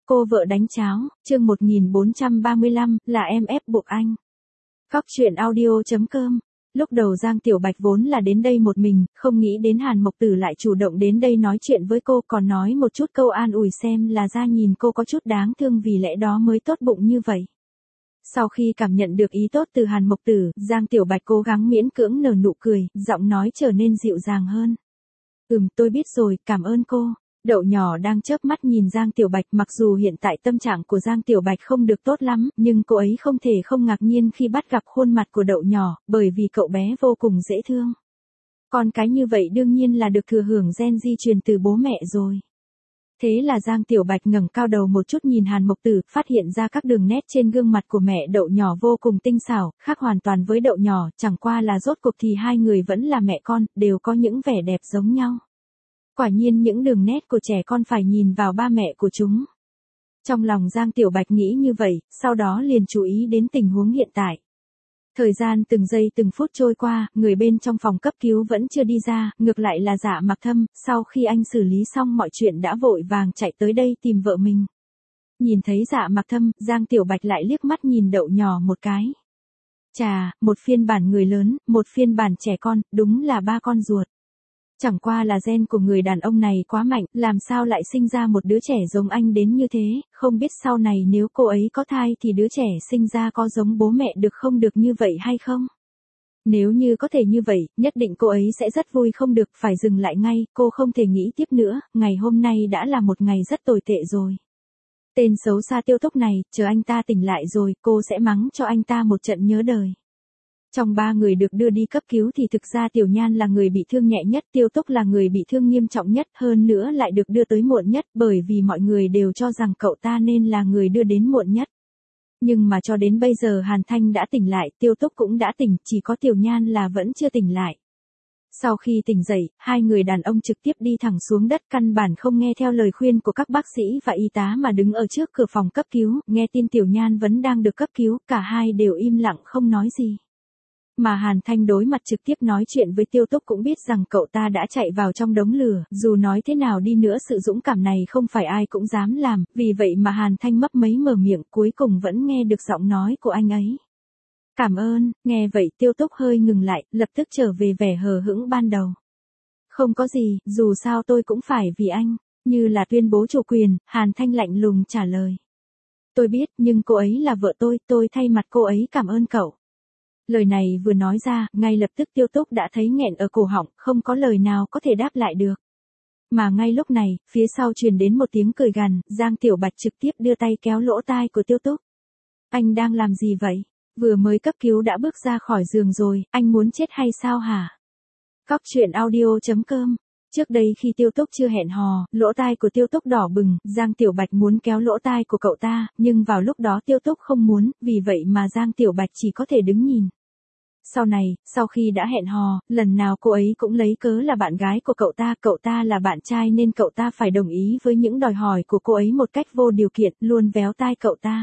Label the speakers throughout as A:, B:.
A: Cô vợ đánh cháo, chương 1435, là em ép buộc anh. Góc truyện audio.com. Lúc đầu Giang Tiểu Bạch vốn là đến đây một mình, không nghĩ đến Hàn Mộc Tử lại chủ động đến đây nói chuyện với cô, còn nói một chút câu an ủi xem là ra nhìn cô có chút đáng thương vì lẽ đó mới tốt bụng như vậy. Sau khi cảm nhận được ý tốt từ Hàn Mộc Tử, Giang Tiểu Bạch cố gắng miễn cưỡng nở nụ cười, giọng nói trở nên dịu dàng hơn. Tôi biết rồi, cảm ơn cô. Đậu nhỏ đang chớp mắt nhìn Giang Tiểu Bạch, mặc dù hiện tại tâm trạng của Giang Tiểu Bạch không được tốt lắm, nhưng cô ấy không thể không ngạc nhiên khi bắt gặp khuôn mặt của đậu nhỏ, bởi vì cậu bé vô cùng dễ thương. Con cái như vậy đương nhiên là được thừa hưởng gen di truyền từ bố mẹ rồi. Thế là Giang Tiểu Bạch ngẩng cao đầu một chút nhìn Hàn Mộc Tử, phát hiện ra các đường nét trên gương mặt của mẹ đậu nhỏ vô cùng tinh xảo, khác hoàn toàn với đậu nhỏ, chẳng qua là rốt cuộc thì hai người vẫn là mẹ con, đều có những vẻ đẹp giống nhau. Quả nhiên những đường nét của trẻ con phải nhìn vào ba mẹ của chúng. Trong lòng Giang Tiểu Bạch nghĩ như vậy, sau đó liền chú ý đến tình huống hiện tại. Thời gian từng giây từng phút trôi qua, người bên trong phòng cấp cứu vẫn chưa đi ra, ngược lại là Dạ Mặc Thâm, sau khi anh xử lý xong mọi chuyện đã vội vàng chạy tới đây tìm vợ mình. Nhìn thấy Dạ Mặc Thâm, Giang Tiểu Bạch lại liếc mắt nhìn đậu nhỏ một cái. Chà, một phiên bản người lớn, một phiên bản trẻ con, đúng là ba con ruột. Chẳng qua là gen của người đàn ông này quá mạnh, làm sao lại sinh ra một đứa trẻ giống anh đến như thế, không biết sau này nếu cô ấy có thai thì đứa trẻ sinh ra có giống bố mẹ được không được như vậy hay không? Nếu như có thể như vậy, nhất định cô ấy sẽ rất vui không được, phải dừng lại ngay, cô không thể nghĩ tiếp nữa, ngày hôm nay đã là một ngày rất tồi tệ rồi. Tên xấu xa Tiêu Túc này, chờ anh ta tỉnh lại rồi, cô sẽ mắng cho anh ta một trận nhớ đời. Trong ba người được đưa đi cấp cứu thì thực ra Tiểu Nhan là người bị thương nhẹ nhất, Tiêu Túc là người bị thương nghiêm trọng nhất, hơn nữa lại được đưa tới muộn nhất, bởi vì mọi người đều cho rằng cậu ta nên là người đưa đến muộn nhất. Nhưng mà cho đến bây giờ Hàn Thanh đã tỉnh lại, Tiêu Túc cũng đã tỉnh, chỉ có Tiểu Nhan là vẫn chưa tỉnh lại. Sau khi tỉnh dậy, hai người đàn ông trực tiếp đi thẳng xuống đất, căn bản không nghe theo lời khuyên của các bác sĩ và y tá mà đứng ở trước cửa phòng cấp cứu, nghe tin Tiểu Nhan vẫn đang được cấp cứu, cả hai đều im lặng không nói gì. Mà Hàn Thanh đối mặt trực tiếp nói chuyện với Tiêu Túc cũng biết rằng cậu ta đã chạy vào trong đống lửa, dù nói thế nào đi nữa sự dũng cảm này không phải ai cũng dám làm, vì vậy mà Hàn Thanh mấp mấy mở miệng, cuối cùng vẫn nghe được giọng nói của anh ấy. Cảm ơn, nghe vậy Tiêu Túc hơi ngừng lại, lập tức trở về vẻ hờ hững ban đầu. Không có gì, dù sao tôi cũng phải vì anh, như là tuyên bố chủ quyền, Hàn Thanh lạnh lùng trả lời. Tôi biết, nhưng cô ấy là vợ tôi thay mặt cô ấy cảm ơn cậu. Lời này vừa nói ra, ngay lập tức Tiêu Túc đã thấy nghẹn ở cổ họng, không có lời nào có thể đáp lại được. Mà ngay lúc này, phía sau truyền đến một tiếng cười gằn, Giang Tiểu Bạch trực tiếp đưa tay kéo lỗ tai của Tiêu Túc. Anh đang làm gì vậy? Vừa mới cấp cứu đã bước ra khỏi giường rồi, anh muốn chết hay sao hả? Góc truyện audio.com. Trước đây khi Tiêu Túc chưa hẹn hò, lỗ tai của Tiêu Túc đỏ bừng, Giang Tiểu Bạch muốn kéo lỗ tai của cậu ta, nhưng vào lúc đó Tiêu Túc không muốn, vì vậy mà Giang Tiểu Bạch chỉ có thể đứng nhìn. Sau này, sau khi đã hẹn hò, lần nào cô ấy cũng lấy cớ là bạn gái của cậu ta là bạn trai nên cậu ta phải đồng ý với những đòi hỏi của cô ấy một cách vô điều kiện, luôn véo tai cậu ta.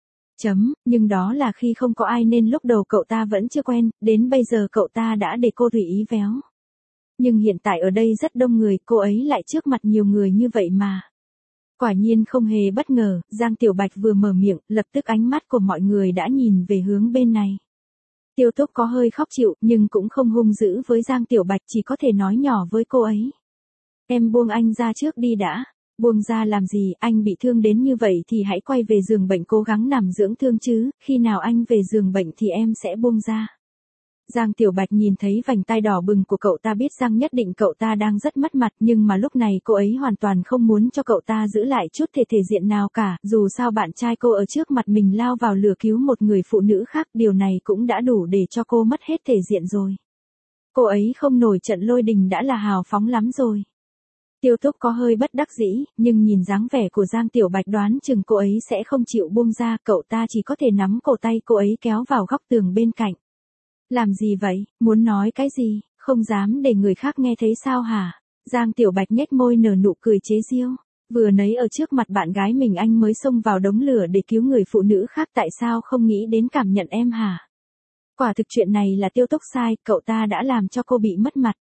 A: Nhưng đó là khi không có ai nên lúc đầu cậu ta vẫn chưa quen, đến bây giờ cậu ta đã để cô tùy ý véo. Nhưng hiện tại ở đây rất đông người, cô ấy lại trước mặt nhiều người như vậy mà. Quả nhiên không hề bất ngờ, Giang Tiểu Bạch vừa mở miệng, lập tức ánh mắt của mọi người đã nhìn về hướng bên này. Tiêu Túc có hơi khóc chịu, nhưng cũng không hung dữ với Giang Tiểu Bạch, chỉ có thể nói nhỏ với cô ấy. Em buông anh ra trước đi đã. Buông ra làm gì, anh bị thương đến như vậy thì hãy quay về giường bệnh cố gắng nằm dưỡng thương chứ, khi nào anh về giường bệnh thì em sẽ buông ra. Giang Tiểu Bạch nhìn thấy vành tai đỏ bừng của cậu ta biết rằng nhất định cậu ta đang rất mất mặt, nhưng mà lúc này cô ấy hoàn toàn không muốn cho cậu ta giữ lại chút thể diện nào cả, dù sao bạn trai cô ở trước mặt mình lao vào lửa cứu một người phụ nữ khác, điều này cũng đã đủ để cho cô mất hết thể diện rồi. Cô ấy không nổi trận lôi đình đã là hào phóng lắm rồi. Tiêu Túc có hơi bất đắc dĩ, nhưng nhìn dáng vẻ của Giang Tiểu Bạch đoán chừng cô ấy sẽ không chịu buông ra, cậu ta chỉ có thể nắm cổ tay cô ấy kéo vào góc tường bên cạnh. Làm gì vậy, muốn nói cái gì, không dám để người khác nghe thấy sao hả? Giang Tiểu Bạch nhếch môi nở nụ cười chế giễu. Vừa nãy ở trước mặt bạn gái mình anh mới xông vào đống lửa để cứu người phụ nữ khác, tại sao không nghĩ đến cảm nhận em hả? Quả thực chuyện này là Tiêu Túc sai, cậu ta đã làm cho cô bị mất mặt.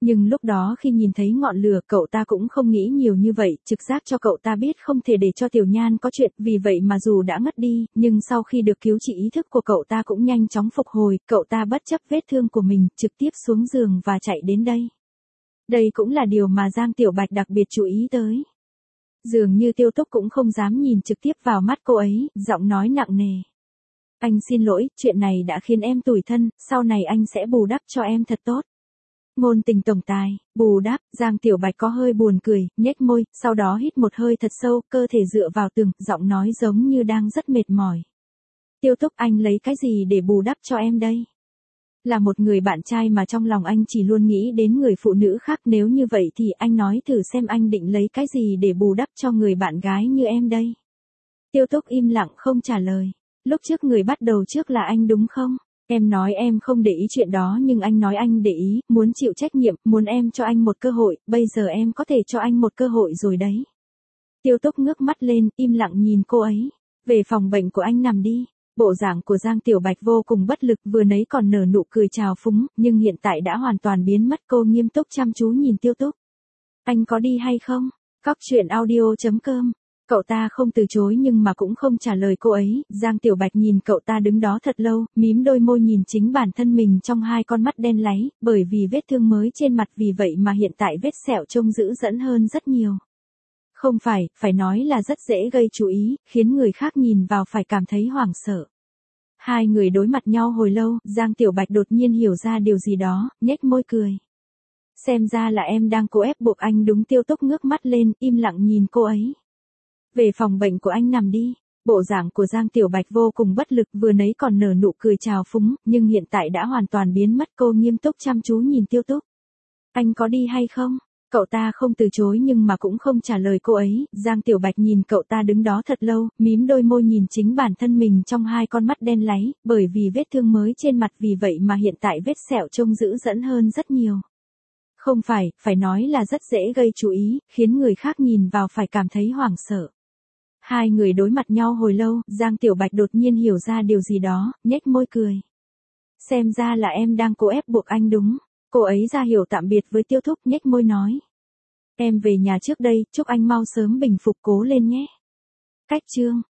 A: Nhưng lúc đó khi nhìn thấy ngọn lửa cậu ta cũng không nghĩ nhiều như vậy, trực giác cho cậu ta biết không thể để cho Tiểu Nhan có chuyện, vì vậy mà dù đã ngất đi, nhưng sau khi được cứu trị ý thức của cậu ta cũng nhanh chóng phục hồi, cậu ta bất chấp vết thương của mình, trực tiếp xuống giường và chạy đến đây. Đây cũng là điều mà Giang Tiểu Bạch đặc biệt chú ý tới. Dường như Tiêu Túc cũng không dám nhìn trực tiếp vào mắt cô ấy, giọng nói nặng nề. Anh xin lỗi, chuyện này đã khiến em tủi thân, sau này anh sẽ bù đắp cho em thật tốt. Ngôn tình tổng tài, bù đắp, Giang Tiểu Bạch có hơi buồn cười, nhếch môi, sau đó hít một hơi thật sâu, cơ thể dựa vào tường, giọng nói giống như đang rất mệt mỏi. Tiêu Túc, anh lấy cái gì để bù đắp cho em đây? Là một người bạn trai mà trong lòng anh chỉ luôn nghĩ đến người phụ nữ khác, nếu như vậy thì anh nói thử xem anh định lấy cái gì để bù đắp cho người bạn gái như em đây. Tiêu Túc im lặng không trả lời. Lúc trước người bắt đầu trước là anh đúng không? Em nói em không để ý chuyện đó nhưng anh nói anh để ý, muốn chịu trách nhiệm, muốn em cho anh một cơ hội, bây giờ em có thể cho anh một cơ hội rồi đấy. Tiêu Túc ngước mắt lên, im lặng nhìn cô ấy. Về phòng bệnh của anh nằm đi. Bộ dạng của Giang Tiểu Bạch vô cùng bất lực, vừa nãy còn nở nụ cười trào phúng, nhưng hiện tại đã hoàn toàn biến mất. Cô nghiêm túc chăm chú nhìn Tiêu Túc. Anh có đi hay không? Cóc truyện audio.com. Cậu ta không từ chối nhưng mà cũng không trả lời cô ấy. Giang Tiểu Bạch nhìn cậu ta đứng đó thật lâu, mím đôi môi nhìn chính bản thân mình trong hai con mắt đen láy, bởi vì vết thương mới trên mặt, vì vậy mà hiện tại vết sẹo trông dữ dẫn hơn rất nhiều. Không phải, phải nói là rất dễ gây chú ý, khiến người khác nhìn vào phải cảm thấy hoảng sợ. Hai người đối mặt nhau hồi lâu, Giang Tiểu Bạch đột nhiên hiểu ra điều gì đó, nhếch môi cười. Xem ra là em đang cố ép buộc anh đúng. Tiêu Túc ngước mắt lên, im lặng nhìn cô ấy. Về phòng bệnh của anh nằm đi. Bộ dạng của Giang Tiểu Bạch vô cùng bất lực, vừa nãy còn nở nụ cười trào phúng, nhưng hiện tại đã hoàn toàn biến mất. Cô nghiêm túc chăm chú nhìn Tiêu Túc. Anh có đi hay không? Cậu ta không từ chối nhưng mà cũng không trả lời cô ấy. Giang Tiểu Bạch nhìn cậu ta đứng đó thật lâu, mím đôi môi nhìn chính bản thân mình trong hai con mắt đen láy, bởi vì vết thương mới trên mặt, vì vậy mà hiện tại vết sẹo trông dữ dẫn hơn rất nhiều. Không phải, phải nói là rất dễ gây chú ý, khiến người khác nhìn vào phải cảm thấy hoảng sợ. Hai người đối mặt nhau hồi lâu, Giang Tiểu Bạch đột nhiên hiểu ra điều gì đó, nhếch môi cười. Xem ra là em đang cố ép buộc anh đúng. Cô ấy ra hiểu tạm biệt với Tiêu Thúc, nhếch môi nói. Em về nhà trước đây, chúc anh mau sớm bình phục, cố lên nhé. Cách chương.